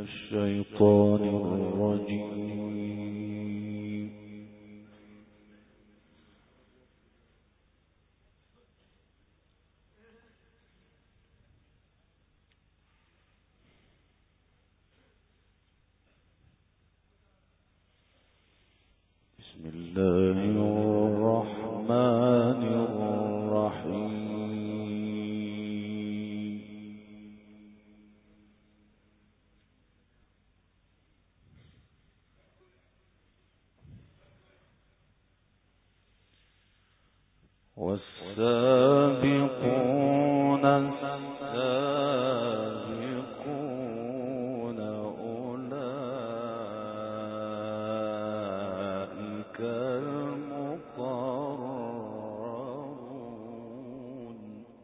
الشيطان الرجيم. بسم الله الرحمن الرحيم. والسابقون السابقون أولئك المقربون.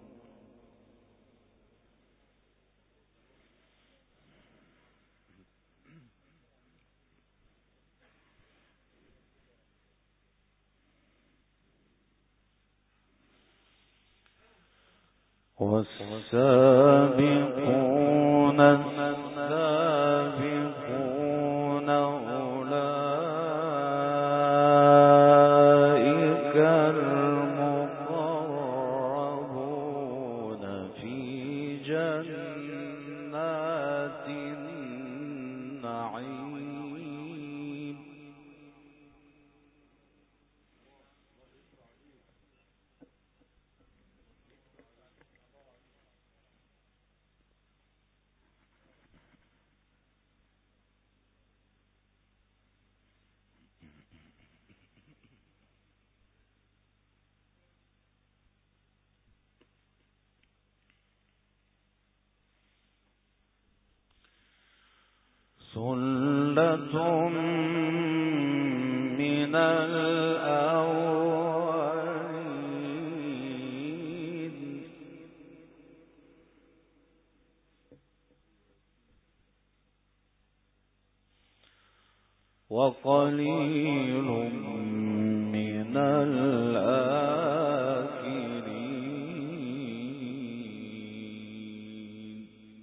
والسابقون السابقون أولئك المقربون في جنات النعيم. ثلة من الأولين وقليل من الآخرين.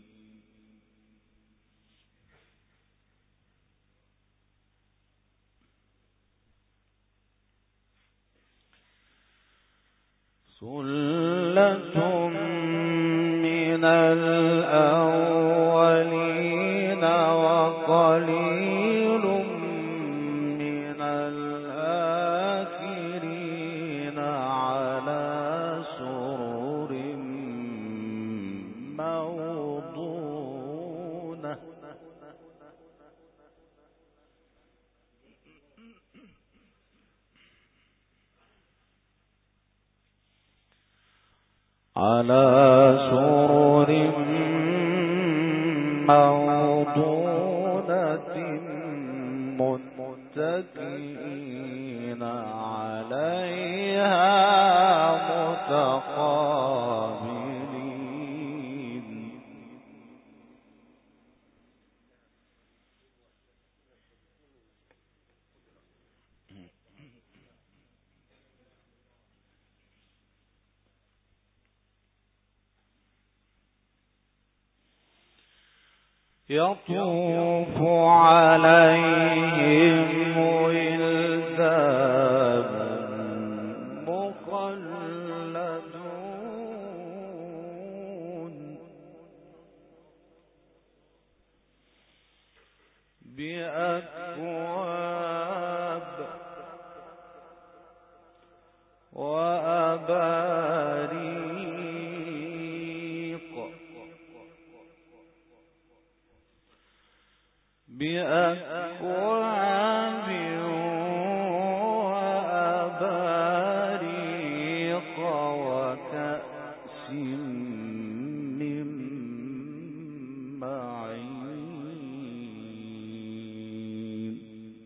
ثلة من الأولين وقليل من الآخرين على سرر موضونة. على سرر موضونة متكئين عليها متقابلين. يطوف عليهم ولدان مخلدون بأكواب وأباريق بأكواب وأباريق وكأس من معين.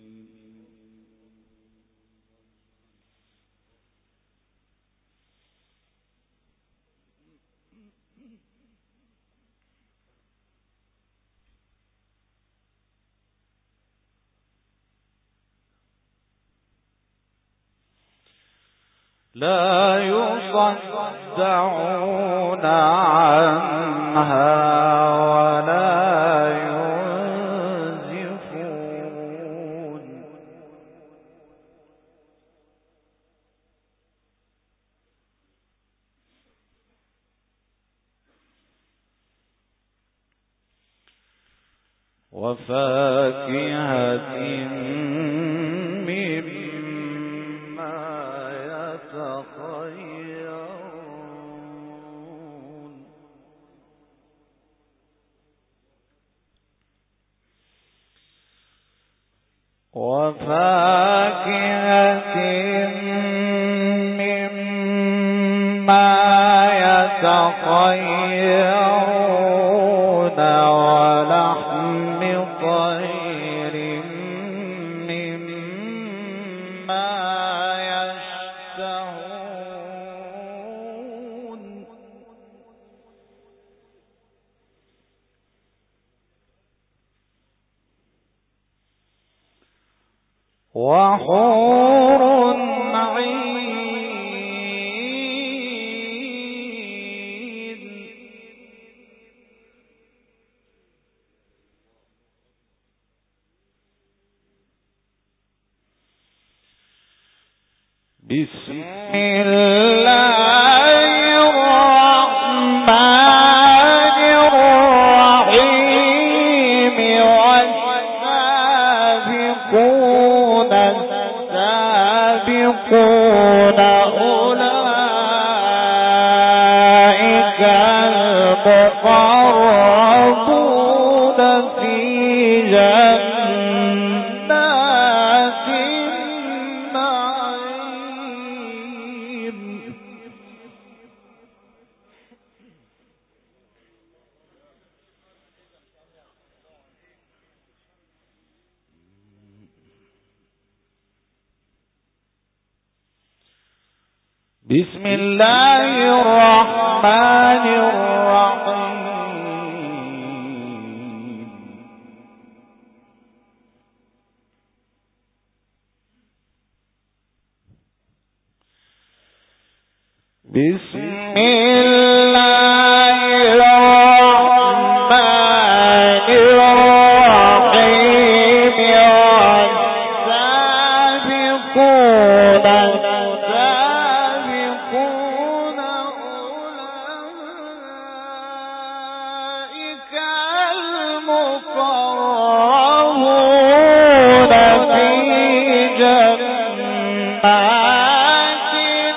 لا يصدعون عنها ولا ينزفون وفاكهة مما يتخيرون وفاكهة مما يتخيرون ولحم طير مما يشتهون وحور عين بسم الله الرحمن الرحيم والسابقون السابقون أولئك المقربون في جنات النعيم بسم الله الرحمن الرحيم بسم الله الرحمن الرحيم والسابقون السابقون أولئك المقربون في جنات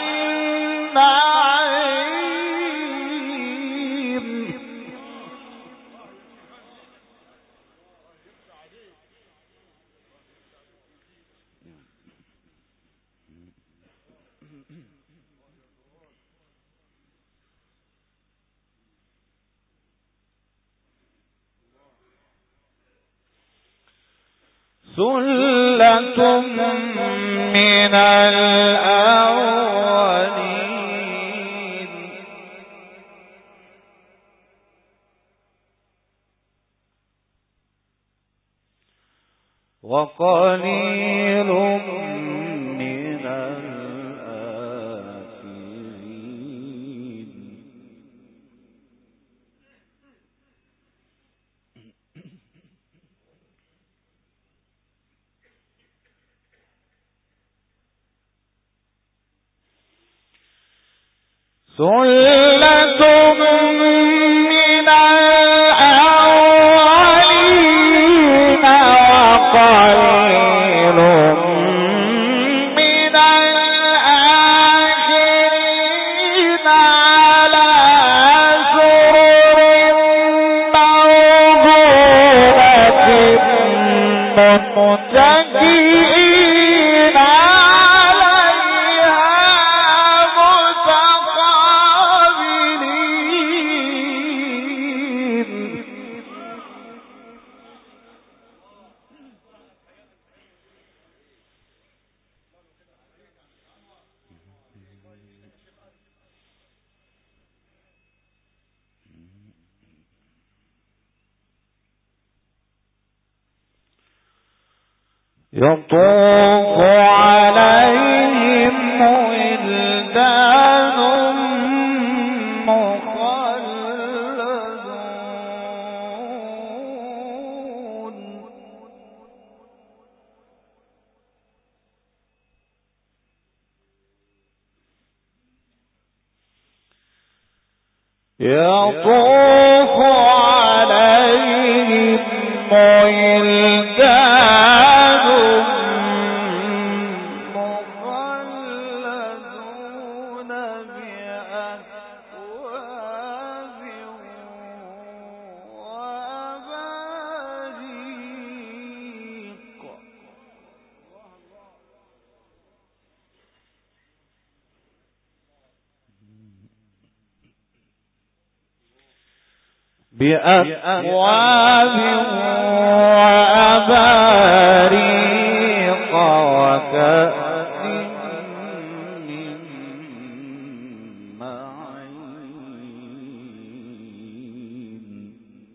النعيم ثلة من الأولين وقليل من الآخرين ثلة من الأولين وقليل من الآخرين على سرر موضونة متكئين عليها متقابلين يطوف عليهم ولدان مخلدون يطوف عليهم بأكواب وأباريق وكأس من معين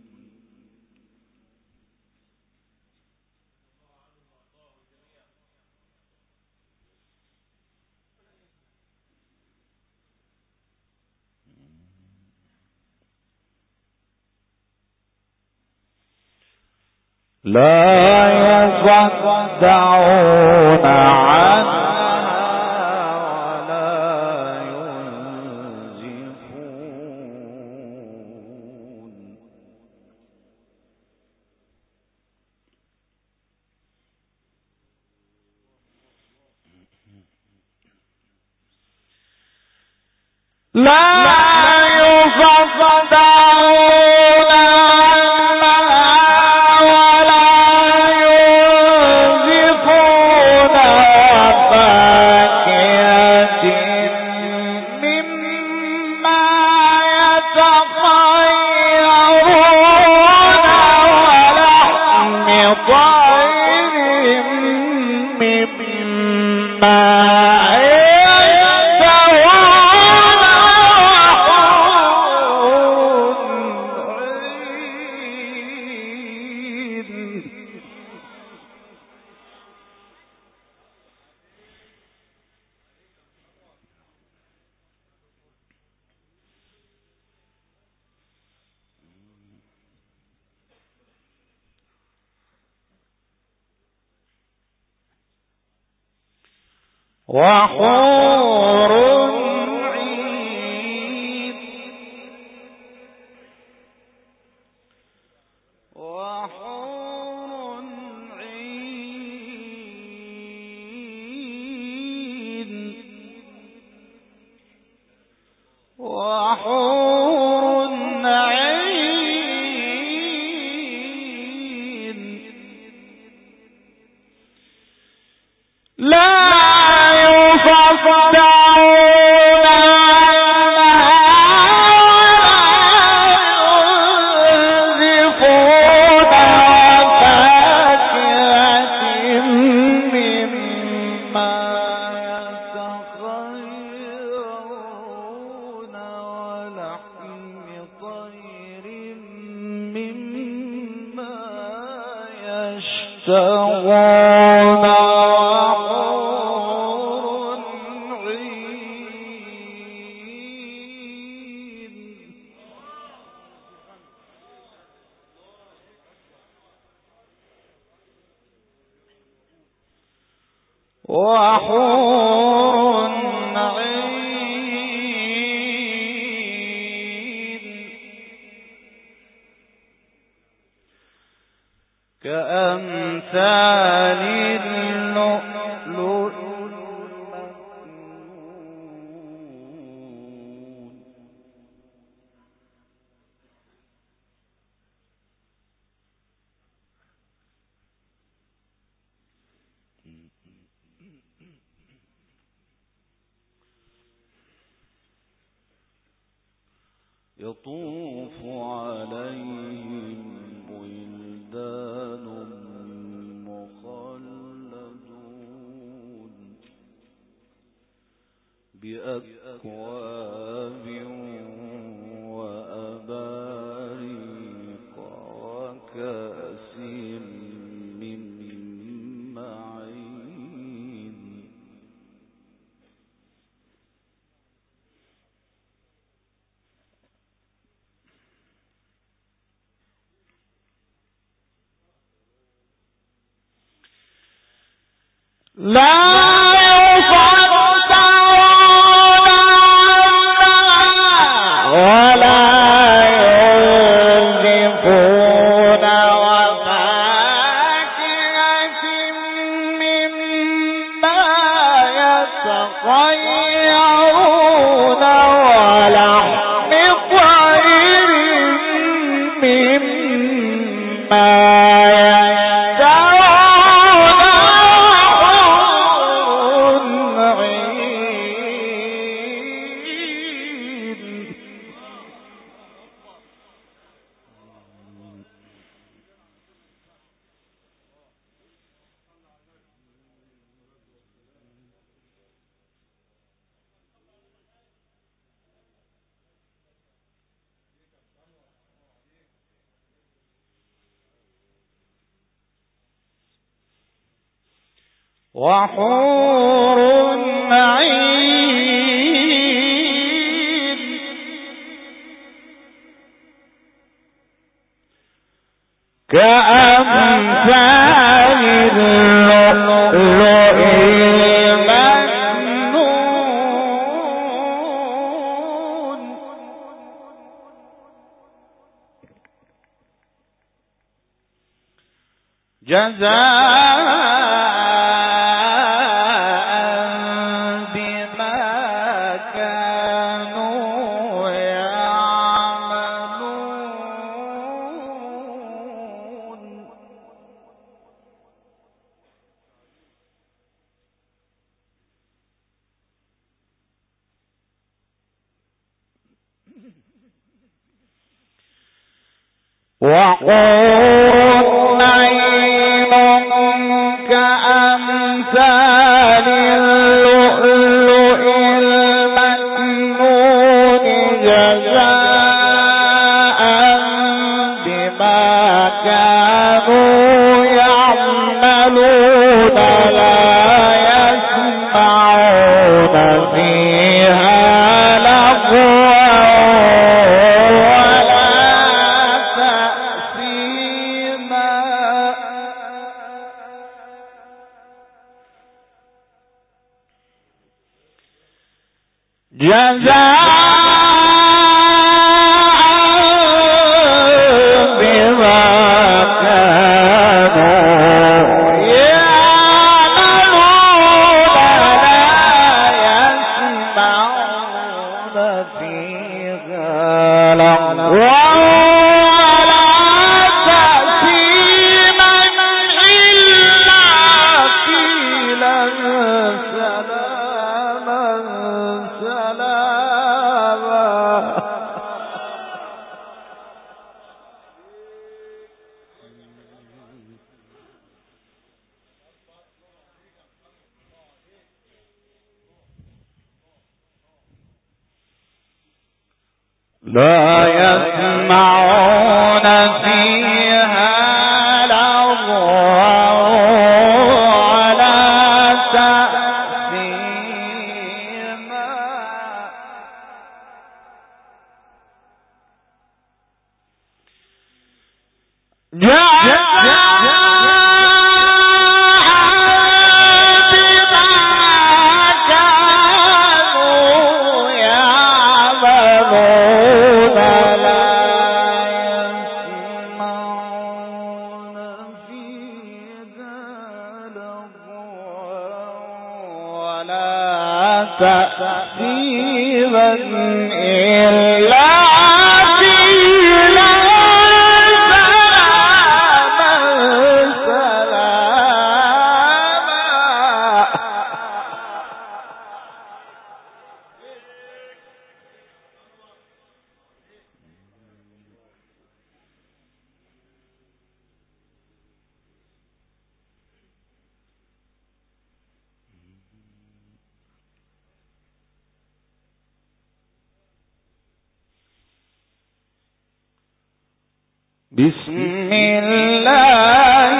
لا يصدعون عنها ولا ينزفون لا يصدعون وحور عين وحور عين وحور عين لا يصدعون عنها وينزفون وفاكهة مما يتخيرون ولحم طير مما يشتهون وحور عين كأمثال اللؤلؤ المكنون يطوف عليهم ولدان مخلدون بأكواب وأباريق وكأس من معين لا يصدعون عنها ولا ينزفون وفاكهة مما يتخيرون ولحم طير مما وحور عين كأمثال اللؤلؤ المكنون جزاء وحور عين كأمثال اللؤلؤ المكنون جزاء بما كانوا يعملون لا يسمعون فيها لغوا لا يسمعون فيها لغوا ولا تأثيما تأثيما إلا قيلا سلاما بسم الله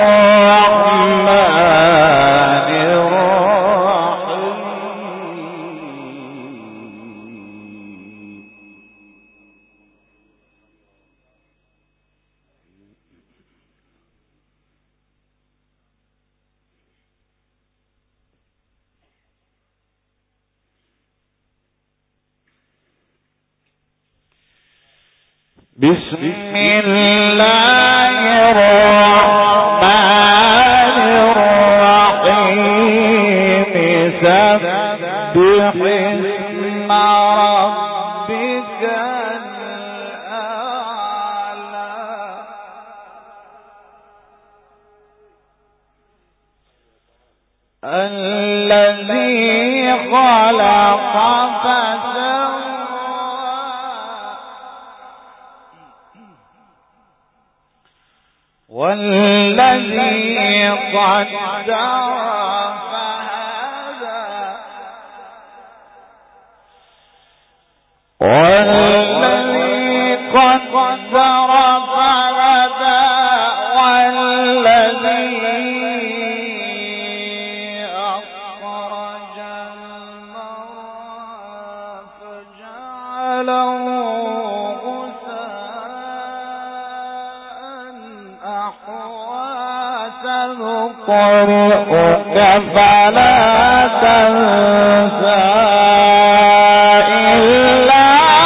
الرحمن الرحيم بسم الله الرحمن الرحيم سبح اسم ربك الأعلى الذي خلق فسوى والذي قدر فهدى والذي قدر فهدى والذي ترونه غثاء أحوى سنقرئك فلا تنسى إلا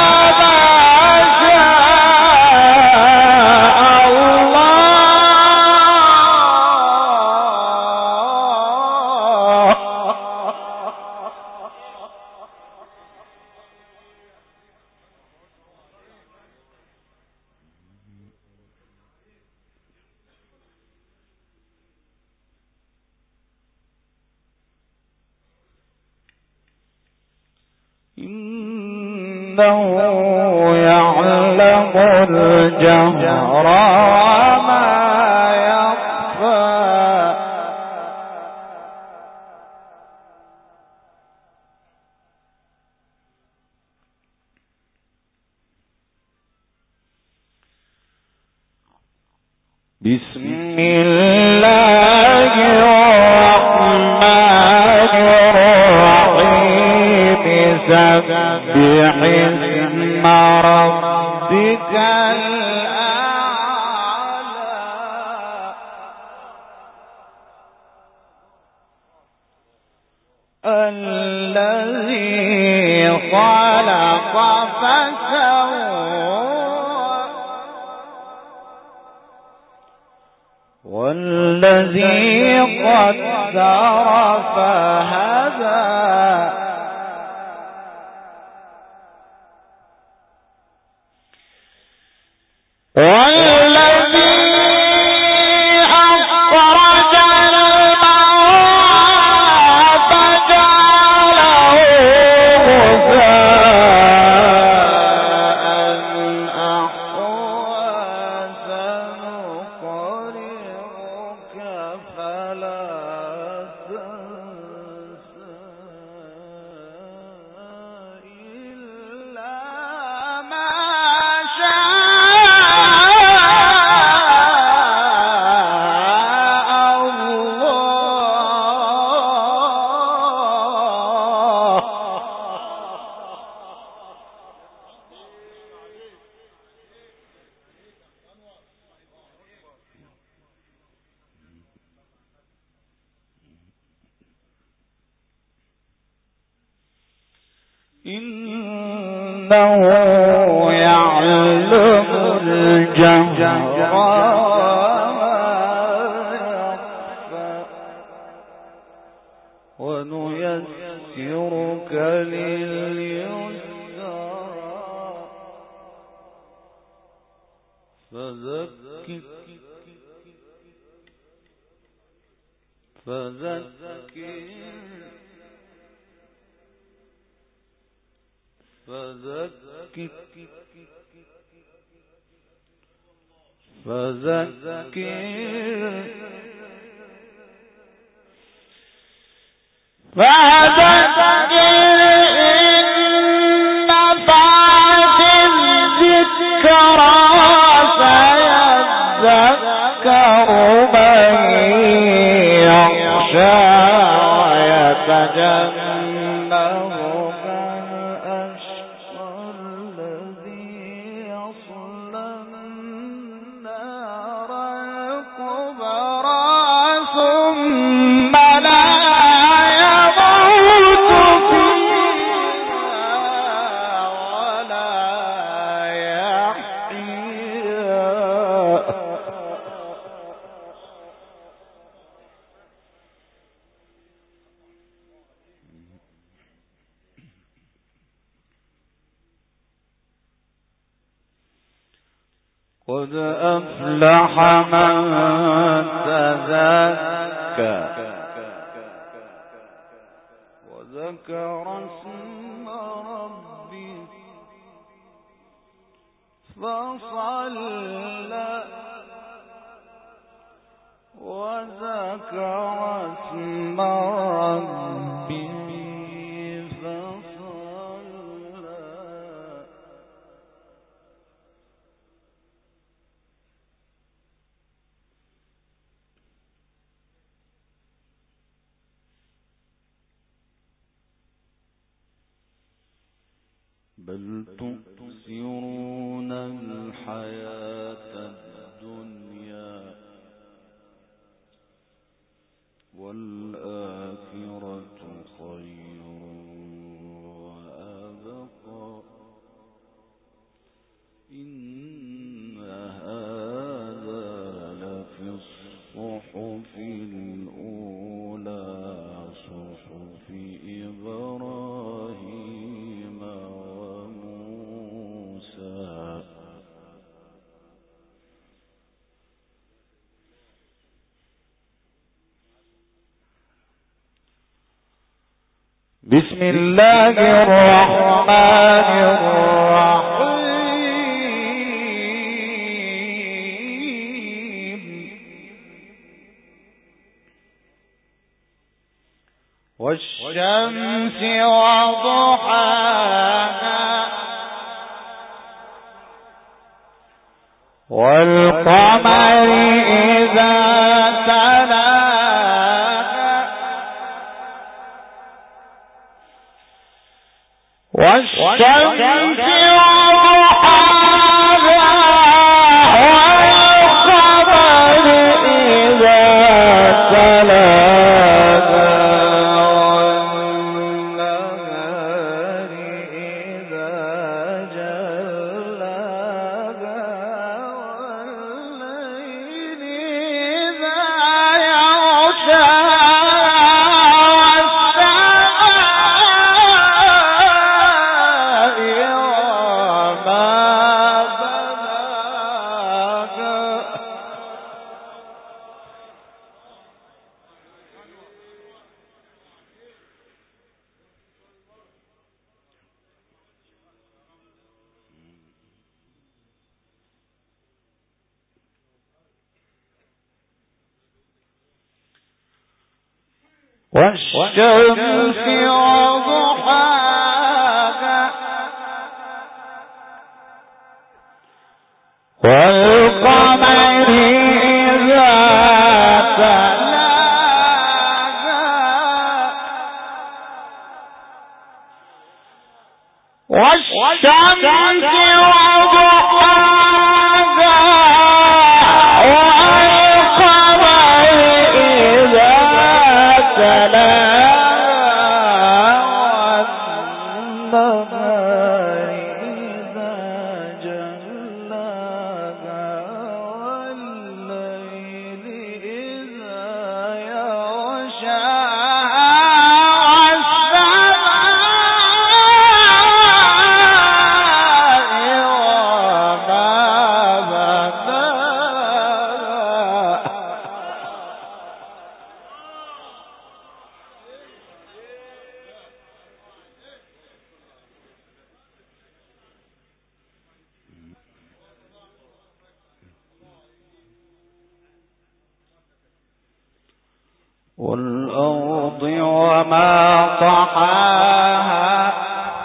إنه يعلم الجهر وما يخفى بسم الله الرحمن الرحيم سبح اسم ربك الأعلى الذي خلق فسوى والذي قدر فهدى والذي أخرج المرعى فجعله غثاء أحوى سنقرئك فلا تنسى إلا ما إنه يعلم الجهر وما يخفى ونيسرك لليسرى فذكر إن نفعت الذكرى سيذكر من يخشى ويتجنبها الأشقى الذي يصلى النار الكبرى ثم لا يموت فيها ولا يحيا قد أفلح من تزكى وذكر اسم ربه فصلى وذكر اسم ربه بل تؤثرون الحياة الدنيا والآخرة خير وأبقى إن هذا لفي الصحف الأولى صحف إبراهيم وموسى. بسم الله الرحمن الرحيم. والشمس وضحاها والقمر إذا تلاها والشمس وضحاها والقمر إذا تلاها والنهار إذا جلاها والليل إذا يغشاها والشمس وضحاها والقمر إذا تلاها والشمس وضحاها والقمر إذا تلاها والنهار إذا جلاها والليل إذا يغشاها والأرض وما طحاها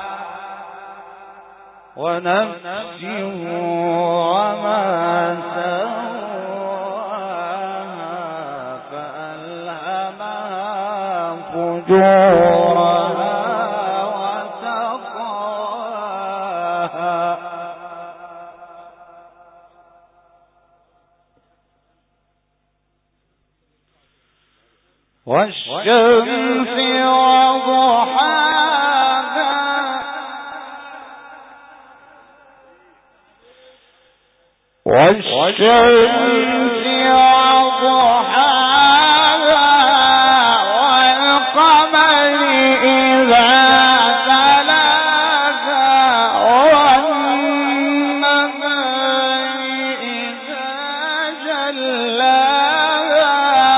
ونفس وما سواها فألهمها فجورها وتقواها والشمس وضحاها والشمس وضحاها والقمر إذا تلاها والنهار إذا جلاها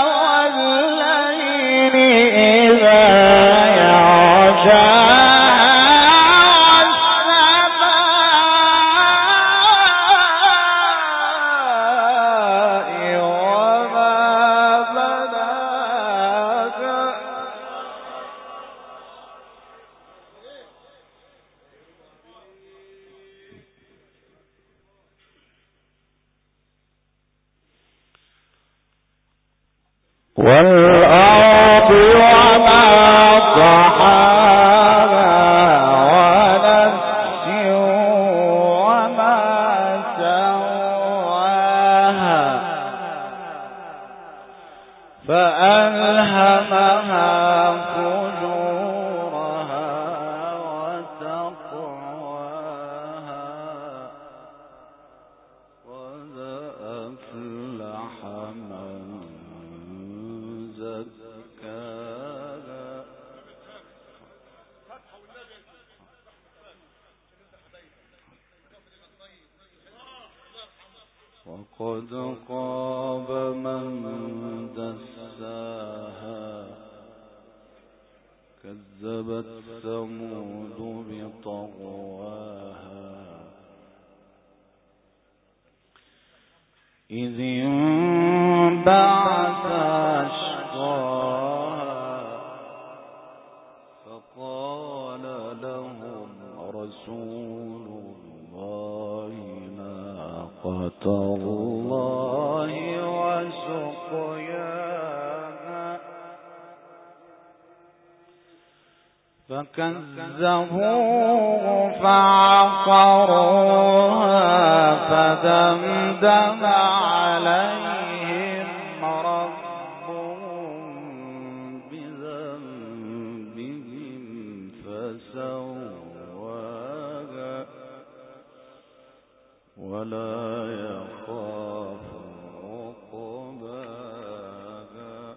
والليل إذا يغشاها والأرض وما طحاها ونفس تقواها قد أفلح من زكاها وقد خاب من دساها كذبت ثمود بطغواها إذ انبعث أشقاها فقال لهم رسول الله ناقة الله وسقياها فكذبوه فعقروها فدمدم عليهم ربهم بذنبهم فسواها ولا يخاف عقباها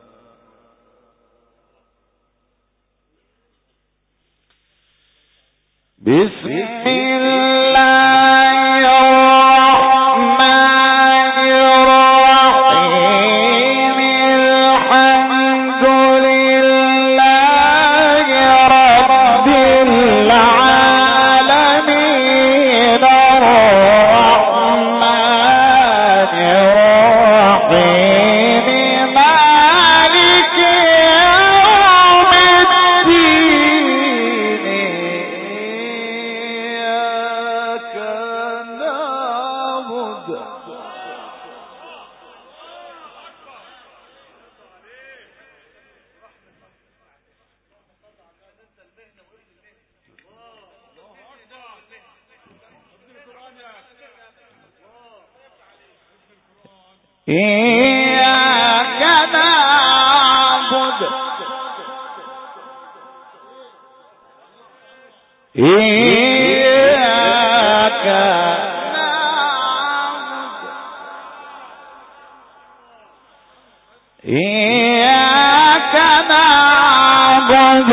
بسم الله الرحمن الرحيم الحمد لله رب العالمين الرحمن الرحيم مالك يوم الدين إياك نعبد إياك نعبد إياك نعبد إياك نعبد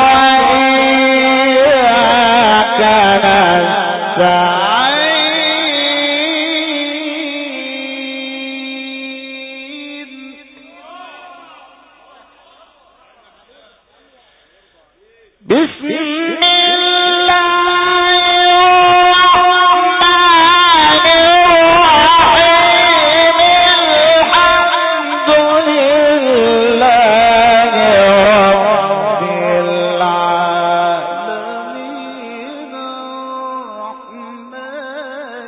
وإياك نستعين بسم الله الرحمن الرحيم الحمد لله رب العالمين الرحمن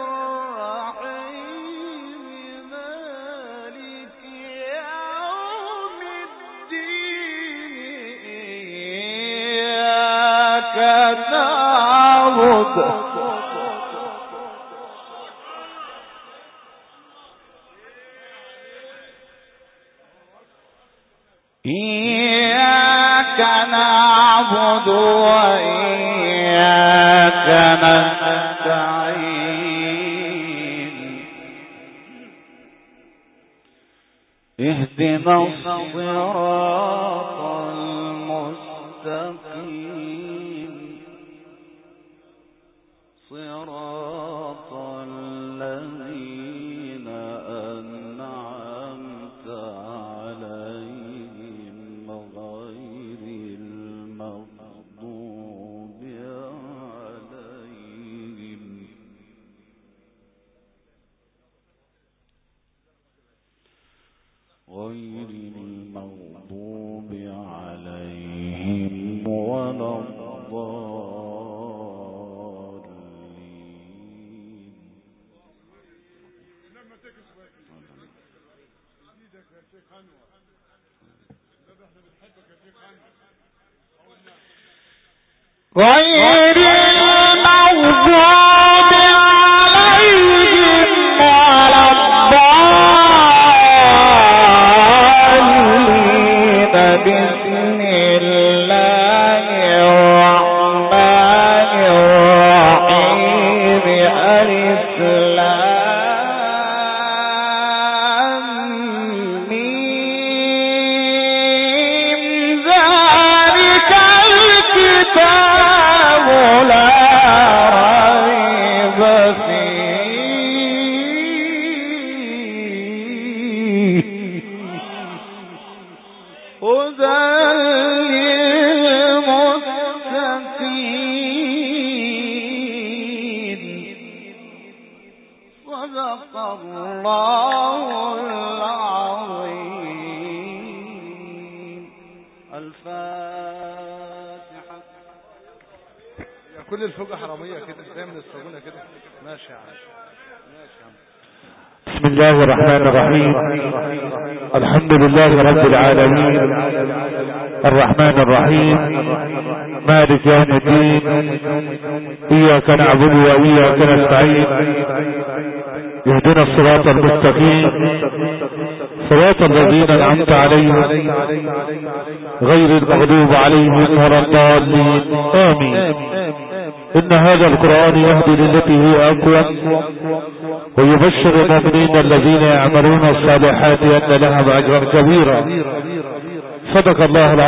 الرحيم مالك يوم الدين إياك نعبد إياك نعبد وإياك نستعين اهدنا الصراط المستقيم صراط الذين أنعمت عليهم غير المغضوب عليهم ولا الضالين. غير المغضوب عليهم ولا الضالين. بسم الله الرحمن صدق الله العظيم. الفاتحة. يا كل الفوجة حرامية كده زي من الصابونة كده. ماشي يا عم. ماشي يا عم. بسم الله الرحمن الرحيم. الحمد لله رب العالمين الرحمن الرحيم مالك يوم الدين. إياك نعبد وإياك نستعين. اهدنا الصراط المستقيم صراط الذين أنعمت عليهم غير المغضوب عليهم ولا الضالين آمين. إن هذا القرآن يهدي للتي هي أقوم ويبشر المؤمنين الذين يعملون الصالحات أن لهم أجرا كبيرا. صدق الله العظيم.